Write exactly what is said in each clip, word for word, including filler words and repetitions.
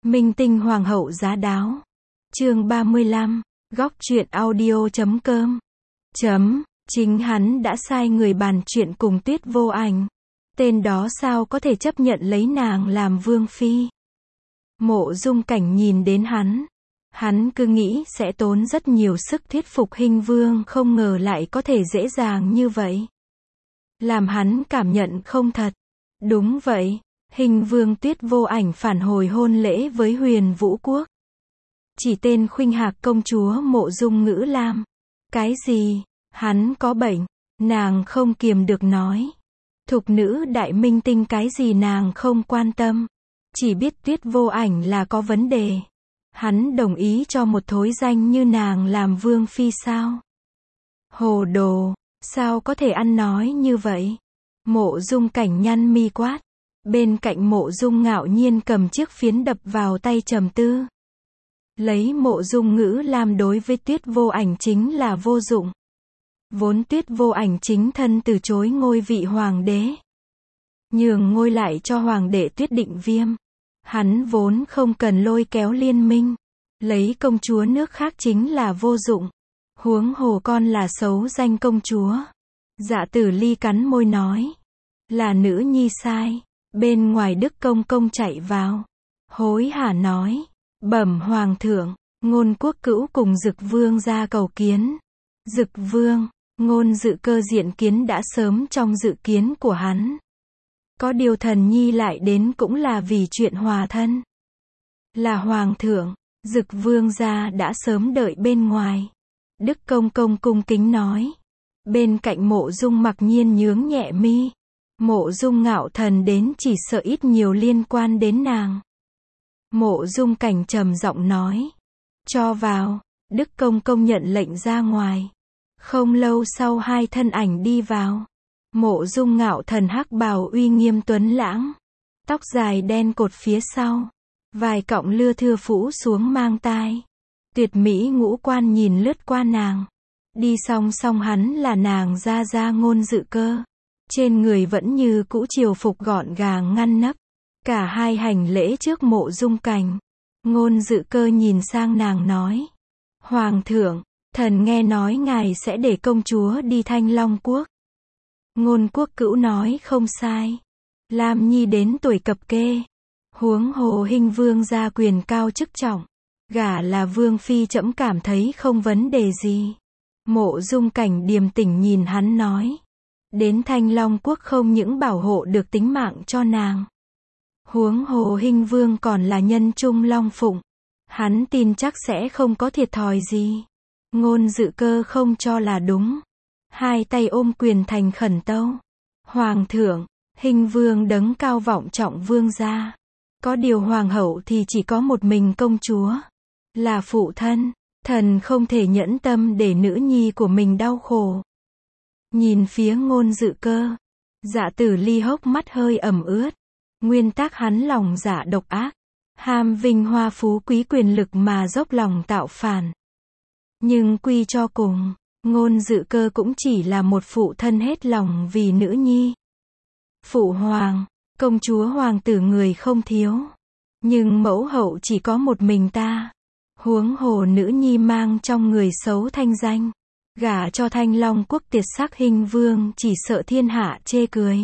Minh tinh hoàng hậu giá đáo. Chương ba mươi lăm, góc truyện audio chấm com. Chấm, chính hắn đã sai người bàn chuyện cùng Tuyết Vô Ảnh. Tên đó sao có thể chấp nhận lấy nàng làm vương phi. Mộ Dung Cảnh nhìn đến hắn. Hắn cứ nghĩ sẽ tốn rất nhiều sức thuyết phục Hinh Vương, không ngờ lại có thể dễ dàng như vậy. Làm hắn cảm nhận không thật. Đúng vậy, Hinh Vương Tuyết Vô Ảnh phản hồi hôn lễ với Huyền Vũ Quốc. Chỉ tên Khuynh Hạc công chúa Mộ Dung Ngữ Lam. Cái gì? Hắn có bệnh? Nàng không kiềm được nói. Thục nữ đại minh tinh cái gì nàng không quan tâm. Chỉ biết Tuyết Vô Ảnh là có vấn đề. Hắn đồng ý cho một thối danh như nàng làm vương phi sao? Hồ đồ, sao có thể ăn nói như vậy? Mộ Dung Cảnh nhăn mi quát. Bên cạnh Mộ Dung ngạo nhiên cầm chiếc phiến đập vào tay trầm tư. Lấy Mộ Dung Ngữ Lam đối với Tuyết Vô Ảnh chính là vô dụng. Vốn Tuyết Vô Ảnh chính thân từ chối ngôi vị hoàng đế. Nhường ngôi lại cho hoàng đệ Tuyết Định Viêm. Hắn vốn không cần lôi kéo liên minh. Lấy công chúa nước khác chính là vô dụng. Huống hồ con là xấu danh công chúa. Dạ Tử Ly cắn môi nói. Là nữ nhi sai. Bên ngoài Đức Công Công chạy vào. Hối hả nói. Bẩm hoàng thượng, Ngôn Quốc Cữu cùng Dực Vương ra cầu kiến. Dực Vương, Ngôn Dự Cơ diện kiến đã sớm trong dự kiến của hắn. Có điều thần nhi lại đến cũng là vì chuyện hòa thân. Là hoàng thượng, Dực Vương gia đã sớm đợi bên ngoài. Đức Công Công cung kính nói. Bên cạnh Mộ Dung mặc nhiên nhướng nhẹ mi. Mộ Dung ngạo thần đến chỉ sợ ít nhiều liên quan đến nàng. Mộ Dung Cảnh trầm giọng nói. Cho vào. Đức Công Công nhận lệnh ra ngoài. Không lâu sau hai thân ảnh đi vào. Mộ Dung ngạo thần hắc bào uy nghiêm tuấn lãng. Tóc dài đen cột phía sau. Vài cọng lưa thưa phủ xuống mang tai. Tuyệt mỹ ngũ quan nhìn lướt qua nàng. Đi song song hắn là nàng gia gia Ngôn Dự Cơ. Trên người vẫn như cũ triều phục gọn gàng ngăn nắp. Cả hai hành lễ trước Mộ Dung Cảnh. Ngôn Dự Cơ nhìn sang nàng nói. Hoàng thượng, thần nghe nói ngài sẽ để công chúa đi Thanh Long Quốc. Ngôn Quốc Cữu nói không sai. Lam Nhi đến tuổi cập kê. Huống hồ Hinh Vương gia quyền cao chức trọng. Gả là vương phi trẫm cảm thấy không vấn đề gì. Mộ Dung Cảnh điềm tĩnh nhìn hắn nói. Đến Thanh Long Quốc không những bảo hộ được tính mạng cho nàng. Huống hồ Hinh Vương còn là nhân trung long phụng. Hắn tin chắc sẽ không có thiệt thòi gì. Ngôn Dự Cơ không cho là đúng. Hai tay ôm quyền thành khẩn tâu. Hoàng thượng, Hinh Vương đấng cao vọng trọng vương gia. Có điều hoàng hậu thì chỉ có một mình công chúa. Là phụ thân, thần không thể nhẫn tâm để nữ nhi của mình đau khổ. Nhìn phía Ngôn Dự Cơ. Dạ Tử Ly hốc mắt hơi ẩm ướt. Nguyên tắc hắn lòng dạ độc ác. Ham vinh hoa phú quý quyền lực mà dốc lòng tạo phản. Nhưng quy cho cùng, Ngôn Dự Cơ cũng chỉ là một phụ thân hết lòng vì nữ nhi. Phụ hoàng, công chúa hoàng tử người không thiếu. Nhưng mẫu hậu chỉ có một mình ta. Huống hồ nữ nhi mang trong người xấu thanh danh. Gả cho Thanh Long Quốc tiệt sắc Hinh Vương chỉ sợ thiên hạ chê cười.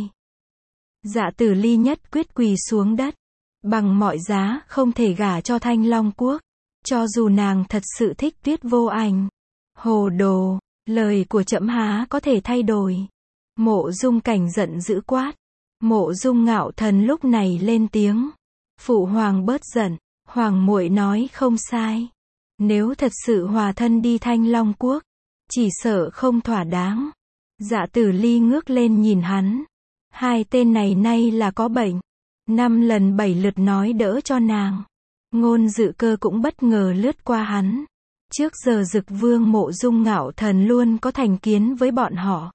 Dạ Tử Ly nhất quyết quỳ xuống đất. Bằng mọi giá không thể gả cho Thanh Long Quốc. Cho dù nàng thật sự thích Tuyết Vô Ảnh. Hồ đồ, lời của trẫm há có thể thay đổi. Mộ Dung Cảnh giận dữ quát. Mộ Dung ngạo thần lúc này lên tiếng. Phụ hoàng bớt giận. Hoàng muội nói không sai. Nếu thật sự hòa thân đi Thanh Long Quốc, chỉ sợ không thỏa đáng. Dạ Tử Ly ngước lên nhìn hắn. Hai tên này nay là có bệnh. Năm lần bảy lượt nói đỡ cho nàng. Ngôn Dự Cơ cũng bất ngờ lướt qua hắn. Trước giờ Dực Vương Mộ Dung ngạo thần luôn có thành kiến với bọn họ.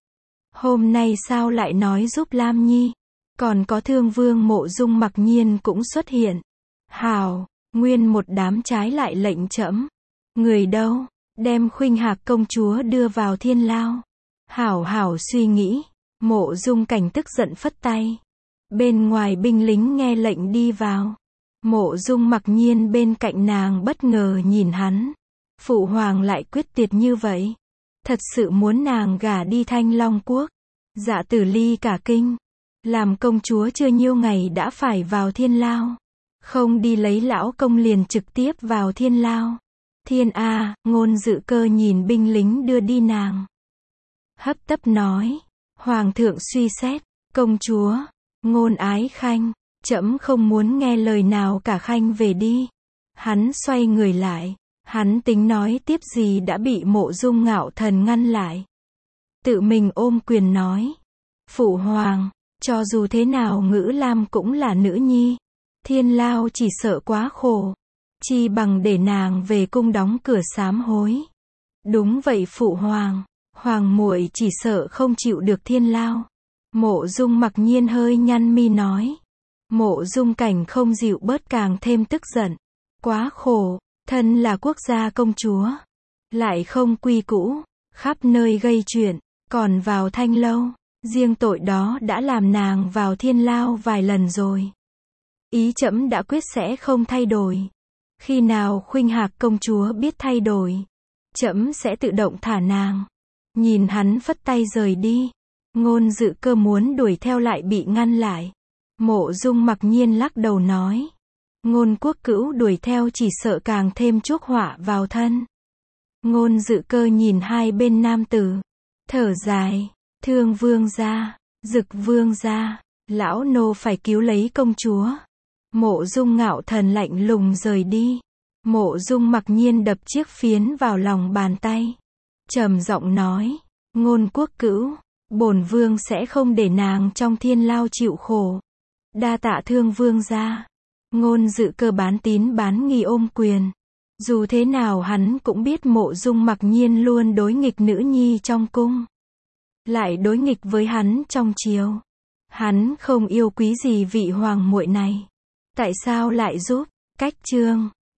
Hôm nay sao lại nói giúp Lam Nhi. Còn có Thương Vương Mộ Dung mặc nhiên cũng xuất hiện. Hào, nguyên một đám trái lại lệnh trẫm. Người đâu, đem Khuynh Hạc công chúa đưa vào thiên lao. Hảo hảo suy nghĩ. Mộ Dung Cảnh tức giận phất tay. Bên ngoài binh lính nghe lệnh đi vào. Mộ Dung mặc nhiên bên cạnh nàng bất ngờ nhìn hắn. Phụ hoàng lại quyết tuyệt như vậy. Thật sự muốn nàng gả đi Thanh Long quốc. Dạ Tử Ly cả kinh. Làm công chúa chưa nhiêu ngày đã phải vào thiên lao. Không đi lấy lão công liền trực tiếp vào thiên lao. Thiên A, Ngôn Dự Cơ nhìn binh lính đưa đi nàng. Hấp tấp nói. Hoàng thượng suy xét. Công chúa. Ngôn Ái Khanh. Trẫm không muốn nghe lời nào cả, Khanh về đi. Hắn xoay người lại. Hắn tính nói tiếp gì đã bị Mộ Dung Ngạo Thần ngăn lại. Tự mình ôm quyền nói. Phụ hoàng, cho dù thế nào Ngữ Lam cũng là nữ nhi. Thiên lao chỉ sợ quá khổ. Chi bằng để nàng về cung đóng cửa sám hối. Đúng vậy phụ hoàng. Hoàng muội chỉ sợ không chịu được thiên lao. Mộ Dung mặc nhiên hơi nhăn mi nói. Mộ Dung Cảnh không dịu bớt càng thêm tức giận. Quá khổ, thân là quốc gia công chúa. Lại không quy củ, khắp nơi gây chuyện, còn vào thanh lâu. Riêng tội đó đã làm nàng vào thiên lao vài lần rồi. Ý trẫm đã quyết sẽ không thay đổi. Khi nào Khuynh Hạc công chúa biết thay đổi, trẫm sẽ tự động thả nàng. Nhìn hắn phất tay rời đi. Ngôn Dự Cơ muốn đuổi theo lại bị ngăn lại. Mộ Dung mặc nhiên lắc đầu nói. Ngôn Quốc Cữu đuổi theo chỉ sợ càng thêm chuốc họa vào thân. Ngôn Dự Cơ nhìn hai bên nam tử. Thở dài. Thương vương gia, Dực vương gia, lão nô phải cứu lấy công chúa. Mộ Dung Ngạo Thần lạnh lùng rời đi. Mộ Dung mặc nhiên đập chiếc phiến vào lòng bàn tay. Trầm giọng nói. Ngôn Quốc Cữu, bổn vương sẽ không để nàng trong thiên lao chịu khổ. Đa tạ thương vương gia. Ngôn Dự Cơ bán tín bán nghi ôm quyền. Dù thế nào hắn cũng biết Mộ Dung mặc nhiên luôn đối nghịch nữ nhi trong cung. Lại đối nghịch với hắn trong triều. Hắn không yêu quý gì vị hoàng muội này. Tại sao lại giúp? Cách chương